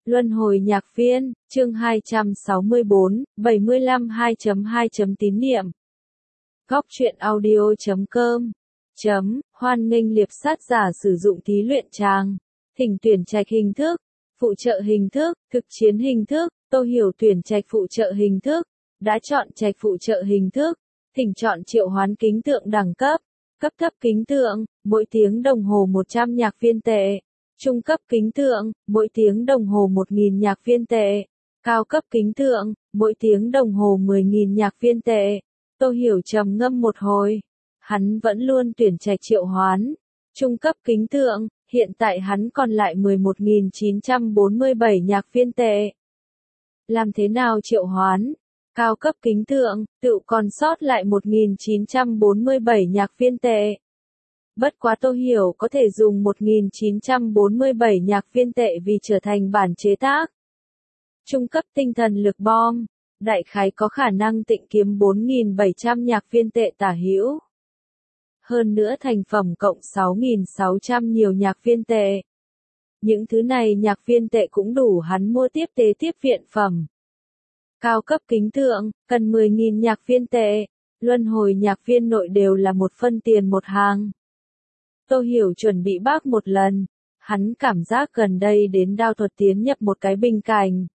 Luân hồi nhạc viên, chương 264, 75 2.2. Tín niệm. Góc truyện audio.com. Hoan nghênh liệp sát giả sử dụng thí luyện tràng. Thỉnh tuyển trạch hình thức, phụ trợ hình thức, thực chiến hình thức, Tô Hiểu tuyển trạch phụ trợ hình thức. Đã chọn trạch phụ trợ hình thức, thỉnh chọn triệu hoán kính tượng đẳng cấp. Cấp thấp kính tượng, mỗi tiếng đồng hồ 100 nhạc viên tệ. Trung cấp kính tượng, mỗi tiếng đồng hồ 1.000 nhạc viên tệ. Cao cấp kính tượng, mỗi tiếng đồng hồ 10.000 nhạc viên tệ. Tô Hiểu trầm ngâm một hồi. Hắn vẫn luôn tuyển trạch triệu hoán. Trung cấp kính tượng, hiện tại hắn còn lại 11.947 nhạc viên tệ. Làm thế nào triệu hoán? Cao cấp kính tượng, tự còn sót lại 1.947 nhạc viên tệ. Bất quá Tô Hiểu có thể dùng 1.947 nhạc viên tệ vì trở thành bản chế tác. Trung cấp tinh thần lực bom, đại khái có khả năng tịnh kiếm 4.700 nhạc viên tệ tả hữu. Hơn nữa thành phẩm cộng 6.600 nhiều nhạc viên tệ. Những thứ này nhạc viên tệ cũng đủ hắn mua tiếp tế tiếp viện phẩm. Cao cấp kính tượng, cần 10.000 nhạc viên tệ. Luân hồi nhạc viên nội đều là một phân tiền một hàng. Tô Hiểu chuẩn bị bác một lần. Hắn cảm giác gần đây đến đao thuật tiến nhập một cái bình cảnh.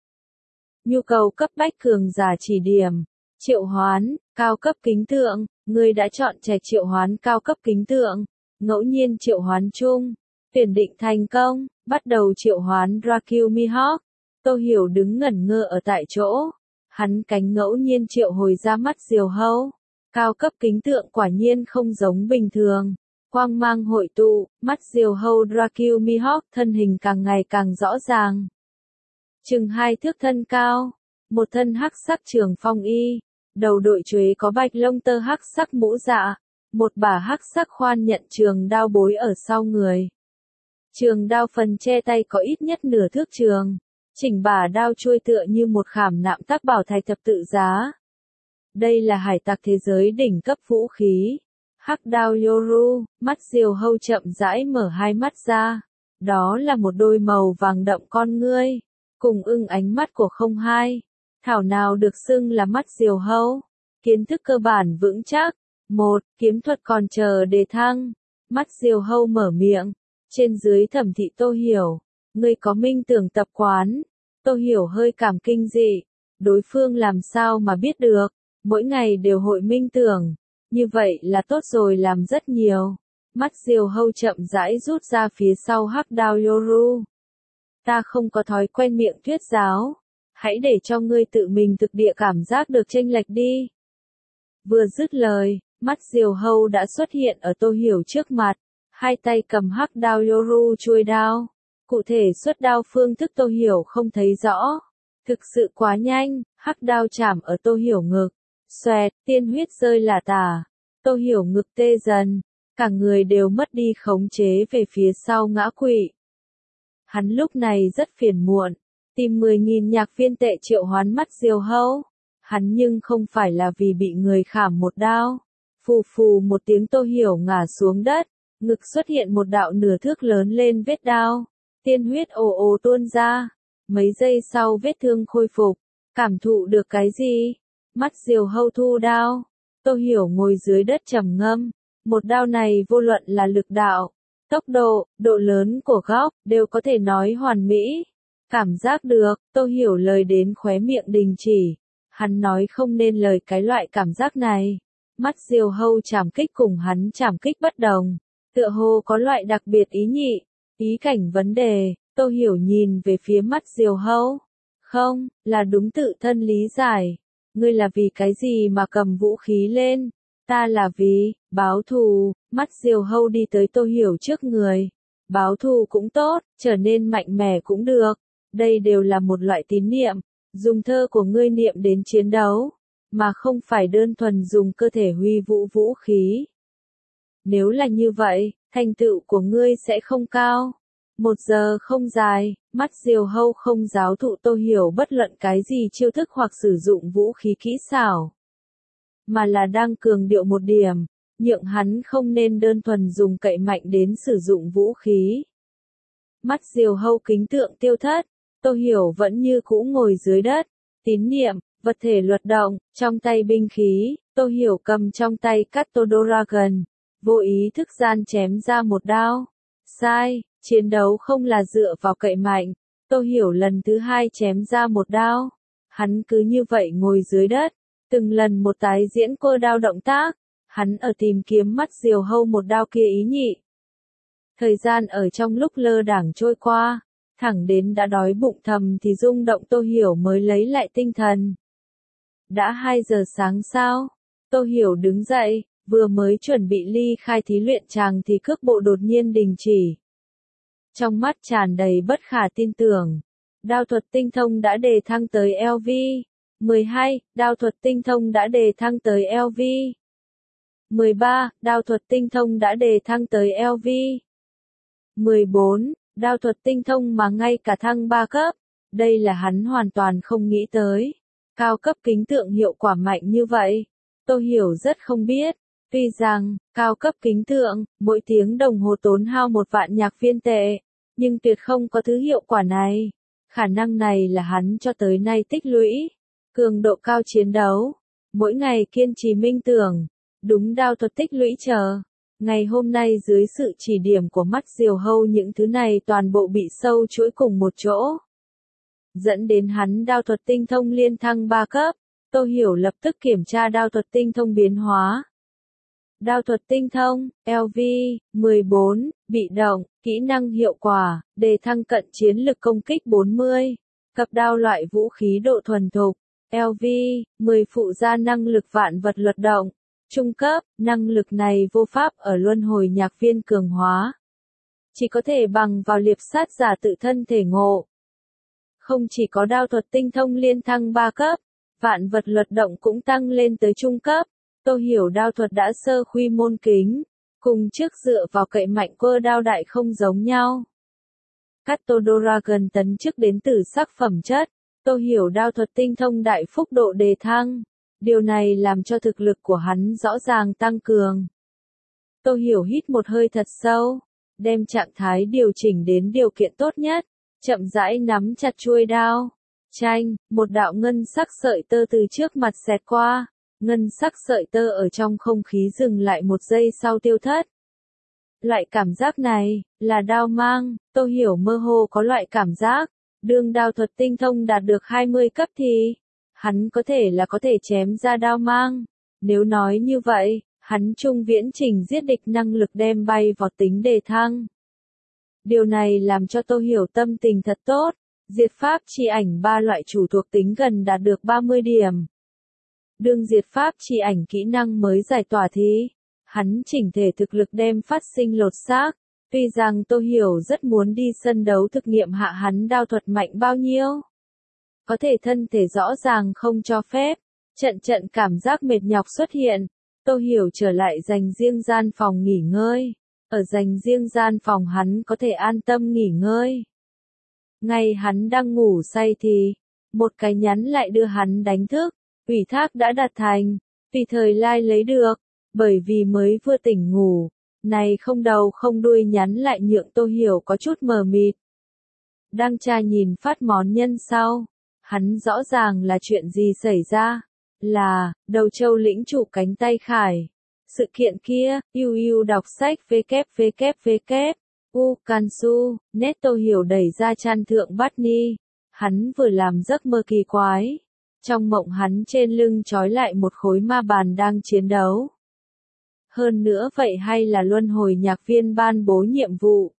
Nhu cầu cấp bách cường giả chỉ điểm. Triệu hoán, cao cấp kính tượng, người đã chọn trạch triệu hoán cao cấp kính tượng. Ngẫu nhiên triệu hoán chung. Tuyển định thành công, bắt đầu triệu hoán Dracula Mihawk. Tô Hiểu đứng ngẩn ngơ ở tại chỗ. Hắn cánh ngẫu nhiên triệu hồi ra mắt diều hâu. Cao cấp kính tượng quả nhiên không giống bình thường. Quang mang hội tụ, mắt diều hâu Dracula Mihawk thân hình càng ngày càng rõ ràng. Chừng 2 thước thân cao, một thân hắc sắc trường phong y, đầu đội chuế có bạch lông tơ hắc sắc mũ dạ, một bả hắc sắc khoan nhận trường đao bối ở sau người. Trường đao phần che tay có ít nhất nửa thước trường, chỉnh bả đao chuôi tựa như một khảm nạm tác bảo thạch thập tự giá. Đây là hải tặc thế giới đỉnh cấp vũ khí. Hắc đao Yoru, mắt diều hâu chậm rãi mở hai mắt ra. Đó là một đôi màu vàng đậm con ngươi, cùng ưng ánh mắt của không hai. Thảo nào được xưng là mắt diều hâu. Kiến thức cơ bản vững chắc. 1. Kiếm thuật còn chờ đề thăng. Mắt diều hâu mở miệng. Trên dưới thẩm thị Tô Hiểu. Ngươi có minh tưởng tập quán. Tô Hiểu hơi cảm kinh dị. Đối phương làm sao mà biết được. Mỗi ngày đều hội minh tưởng. Như vậy là tốt rồi, làm rất nhiều. Mắt diều hâu chậm rãi rút ra phía sau hắc đao Yoru. Ta không có thói quen miệng thuyết giáo. Hãy để cho ngươi tự mình thực địa cảm giác được chênh lệch đi. Vừa dứt lời, mắt diều hâu đã xuất hiện ở Tô Hiểu trước mặt. Hai tay cầm hắc đao Yoru chuôi đao. Cụ thể xuất đao phương thức Tô Hiểu không thấy rõ. Thực sự quá nhanh, hắc đao chạm ở Tô Hiểu ngực. Xoẹt, tiên huyết rơi lả tả. Tô Hiểu ngực tê dần. Cả người đều mất đi khống chế về phía sau ngã quỵ. Hắn lúc này rất phiền muộn. Tìm 10.000 nhạc viên tệ triệu hoán mắt diều hâu. Hắn nhưng không phải là vì bị người khảm một đao. Phù phù một tiếng Tô Hiểu ngã xuống đất. Ngực xuất hiện một đạo nửa thước lớn lên vết đao. Tiên huyết ồ ồ tuôn ra. Mấy giây sau vết thương khôi phục. Cảm thụ được cái gì? Mắt diều hâu thu đao. Tô Hiểu ngồi dưới đất trầm ngâm. Một đao này vô luận là lực đạo, tốc độ, độ lớn của góc, đều có thể nói hoàn mỹ. Cảm giác được, Tô Hiểu lời đến khóe miệng đình chỉ. Hắn nói không nên lời cái loại cảm giác này. Mắt diều hâu trảm kích cùng hắn trảm kích bất đồng. Tựa hồ có loại đặc biệt ý nhị, ý cảnh vấn đề. Tô Hiểu nhìn về phía mắt diều hâu. Không, là đúng tự thân lý giải. Ngươi là vì cái gì mà cầm vũ khí lên? Ta là vì, báo thù. Mắt diều hâu đi tới Tô Hiểu trước người. Báo thù cũng tốt, trở nên mạnh mẽ cũng được. Đây đều là một loại tín niệm. Dùng thơ của ngươi niệm đến chiến đấu. Mà không phải đơn thuần dùng cơ thể huy vũ vũ khí. Nếu là như vậy, thành tựu của ngươi sẽ không cao. 1 giờ không dài, mắt diều hâu không giáo thụ Tô Hiểu bất luận cái gì chiêu thức hoặc sử dụng vũ khí kỹ xảo. Mà là đang cường điệu một điểm, nhượng hắn không nên đơn thuần dùng cậy mạnh đến sử dụng vũ khí. Mắt diều hâu kính tượng tiêu thất, Tô Hiểu vẫn như cũ ngồi dưới đất. Tín niệm, vật thể luật động, trong tay binh khí, Tô Hiểu cầm trong tay Kato Dragon, vô ý thức gian chém ra một đao. Sai, chiến đấu không là dựa vào cậy mạnh. Tô Hiểu lần thứ hai chém ra một đao. Hắn cứ như vậy ngồi dưới đất, từng lần một tái diễn cơ đao động tác. Hắn ở tìm kiếm mắt diều hâu một đao kia ý nhị. Thời gian ở trong lúc lơ đãng trôi qua, thẳng đến đã đói bụng thầm thì rung động Tô Hiểu mới lấy lại tinh thần. Đã 2 giờ sáng sao? Tô Hiểu đứng dậy, vừa mới chuẩn bị ly khai thí luyện tràng thì cước bộ đột nhiên đình chỉ. Trong mắt tràn đầy bất khả tin tưởng. Đao thuật tinh thông đã đề thăng tới LV12, đao thuật tinh thông đã đề thăng tới LV13, đao thuật tinh thông đã đề thăng tới LV14, đao thuật tinh thông mà ngay cả thăng 3 cấp. Đây là hắn hoàn toàn không nghĩ tới. Cao cấp kính tượng hiệu quả mạnh như vậy. Tô Hiểu rất không biết. Tuy rằng, cao cấp kính tượng, mỗi tiếng đồng hồ tốn hao 1 vạn nhạc viên tệ. Nhưng tuyệt không có thứ hiệu quả này. Khả năng này là hắn cho tới nay tích lũy. Cường độ cao chiến đấu. Mỗi ngày kiên trì minh tưởng. Đúng đao thuật tích lũy chờ. Ngày hôm nay dưới sự chỉ điểm của mắt diều hâu những thứ này toàn bộ bị sâu chuỗi cùng một chỗ. Dẫn đến hắn đao thuật tinh thông liên thăng 3 cấp. Tô Hiểu lập tức kiểm tra đao thuật tinh thông biến hóa. Đao thuật tinh thông, LV14, bị động, kỹ năng hiệu quả, đề thăng cận chiến lực công kích 40. Cặp đao loại vũ khí độ thuần thục, LV10 phụ gia năng lực vạn vật luật động. Trung cấp, năng lực này vô pháp ở luân hồi nhạc viên cường hóa. Chỉ có thể bằng vào liệp sát giả tự thân thể ngộ. Không chỉ có đao thuật tinh thông liên thăng 3 cấp, vạn vật luật động cũng tăng lên tới trung cấp. Tô Hiểu đao thuật đã sơ khuy môn kính, cùng trước dựa vào cậy mạnh cơ đao đại không giống nhau. Kato Dragon tấn chức đến từ sắc phẩm chất, Tô Hiểu đao thuật tinh thông đại phúc độ đề thăng. Điều này làm cho thực lực của hắn rõ ràng tăng cường. Tô Hiểu hít một hơi thật sâu, đem trạng thái điều chỉnh đến điều kiện tốt nhất, chậm rãi nắm chặt chuôi đao. Chanh, một đạo ngân sắc sợi tơ từ trước mặt xẹt qua, ngân sắc sợi tơ ở trong không khí dừng lại một giây sau tiêu thất. Loại cảm giác này, là đao mang, Tô Hiểu mơ hồ có loại cảm giác, đương đao thuật tinh thông đạt được 20 cấp thì, hắn có thể chém ra đao mang. Nếu nói như vậy, hắn trung viễn trình giết địch năng lực đem bay vào tính đề thăng. Điều này làm cho Tô Hiểu tâm tình thật tốt. Diệt pháp chi ảnh 3 loại chủ thuộc tính gần đạt được 30 điểm. Đương diệt pháp chi ảnh kỹ năng mới giải tỏa thì, hắn chỉnh thể thực lực đem phát sinh lột xác. Tuy rằng Tô Hiểu rất muốn đi sân đấu thực nghiệm hạ hắn đao thuật mạnh bao nhiêu. Có thể thân thể rõ ràng không cho phép. Trận cảm giác mệt nhọc xuất hiện. Tô Hiểu trở lại dành riêng gian phòng nghỉ ngơi. Ở dành riêng gian phòng hắn có thể an tâm nghỉ ngơi. Ngay hắn đang ngủ say thì, một cái nhắn lại đưa hắn đánh thức. Ủy thác đã đạt thành, tùy thời lai lấy được, bởi vì mới vừa tỉnh ngủ. Này không đầu không đuôi nhắn lại nhượng Tô Hiểu có chút mờ mịt. Đang tra nhìn phát món nhân sau, hắn rõ ràng là chuyện gì xảy ra. Là, đầu châu lĩnh chủ cánh tay khải. Sự kiện kia, đọc sách www. Kansu, net Tô Hiểu đẩy ra chan thượng Batni. Hắn vừa làm giấc mơ kỳ quái. Trong mộng hắn trên lưng trói lại một khối ma bàn đang chiến đấu. Hơn nữa vậy hay là luân hồi nhạc viên ban bố nhiệm vụ.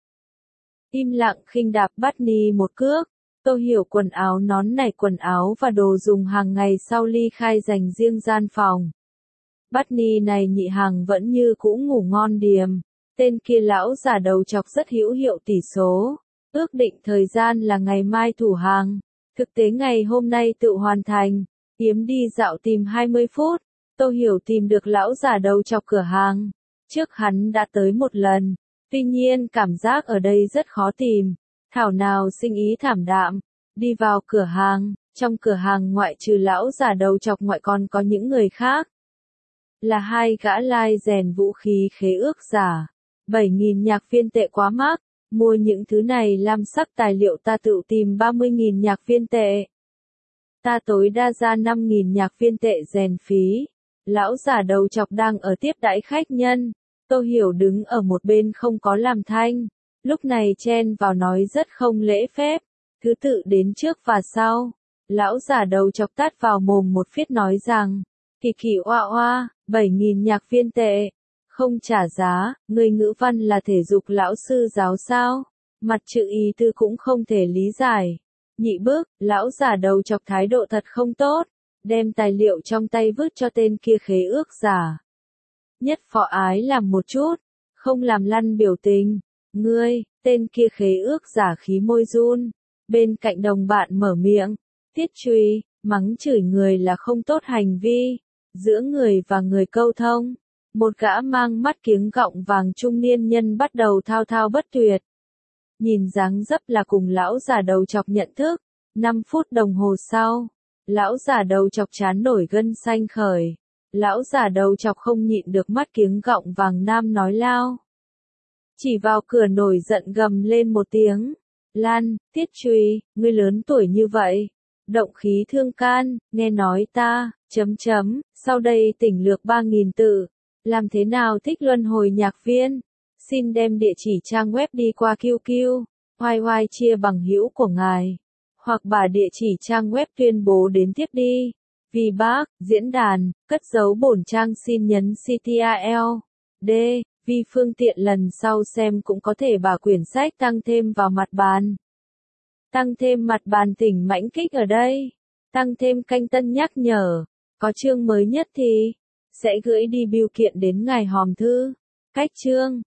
Im lặng khinh đạp Batni một cước. Tô Hiểu quần áo nón nảy quần áo và đồ dùng hàng ngày sau ly khai dành riêng gian phòng. Batni này nhị hàng vẫn như cũ ngủ ngon điềm. Tên kia lão giả đầu chọc rất hữu hiệu tỷ số. Ước định thời gian là ngày mai thủ hàng. Thực tế ngày hôm nay tự hoàn thành. Yếm đi dạo tìm 20 phút. Tô Hiểu tìm được lão giả đầu chọc cửa hàng. Trước hắn đã tới một lần. Tuy nhiên cảm giác ở đây rất khó tìm. Thảo nào sinh ý thảm đạm. Đi vào cửa hàng. Trong cửa hàng ngoại trừ lão giả đầu chọc ngoại còn có những người khác. Là 2 gã lai rèn vũ khí khế ước giả. 7.000 nhạc viên tệ quá mắc. Mua những thứ này lam sắc tài liệu ta tự tìm 30.000 nhạc viên tệ. Ta tối đa ra 5.000 nhạc viên tệ rèn phí. Lão già đầu chọc đang ở tiếp đãi khách nhân. Tô Hiểu đứng ở một bên không có làm thanh. Lúc này chen vào nói rất không lễ phép. Thứ tự đến trước và sau. Lão già đầu chọc tát vào mồm một phiết nói rằng. Kỳ kỳ oa oa, 7.000 nhạc viên tệ. Không trả giá, người ngữ văn là thể dục lão sư giáo sao? Mặt chữ ý tư cũng không thể lý giải. Nhị bước, lão già đầu chọc thái độ thật không tốt. Đem tài liệu trong tay vứt cho tên kia khế ước giả. Nhất phó ái làm một chút. Không làm lăn biểu tình. Ngươi, tên kia khế ước giả khí môi run. Bên cạnh đồng bạn mở miệng. Tiết truy, mắng chửi người là không tốt hành vi. Giữa người và người câu thông. Một gã mang mắt kiếng gọng vàng trung niên nhân bắt đầu thao thao bất tuyệt. Nhìn dáng dấp là cùng lão già đầu chọc nhận thức. 5 phút đồng hồ sau, lão già đầu chọc chán nổi gân xanh khởi. Lão già đầu chọc không nhịn được mắt kiếng gọng vàng nam nói lao. Chỉ vào cửa nổi giận gầm lên một tiếng. Lan, Tiết truy, ngươi lớn tuổi như vậy. Động khí thương can, nghe nói ta, sau đây tỉnh lược 3.000 tự. Làm thế nào thích luân hồi nhạc viên? Xin đem địa chỉ trang web đi qua QQ, YY chia bằng hữu của ngài. Hoặc bà địa chỉ trang web tuyên bố đến tiếp đi. Vì bác, diễn đàn, cất dấu bổn trang xin nhấn CTRL. D. Vì phương tiện lần sau xem cũng có thể bà quyển sách tăng thêm vào mặt bàn. Tăng thêm mặt bàn tỉnh mãnh kích ở đây. Tăng thêm canh tân nhắc nhở. Có chương mới nhất thì sẽ gửi đi bưu kiện đến ngài hòm thư. Cách chương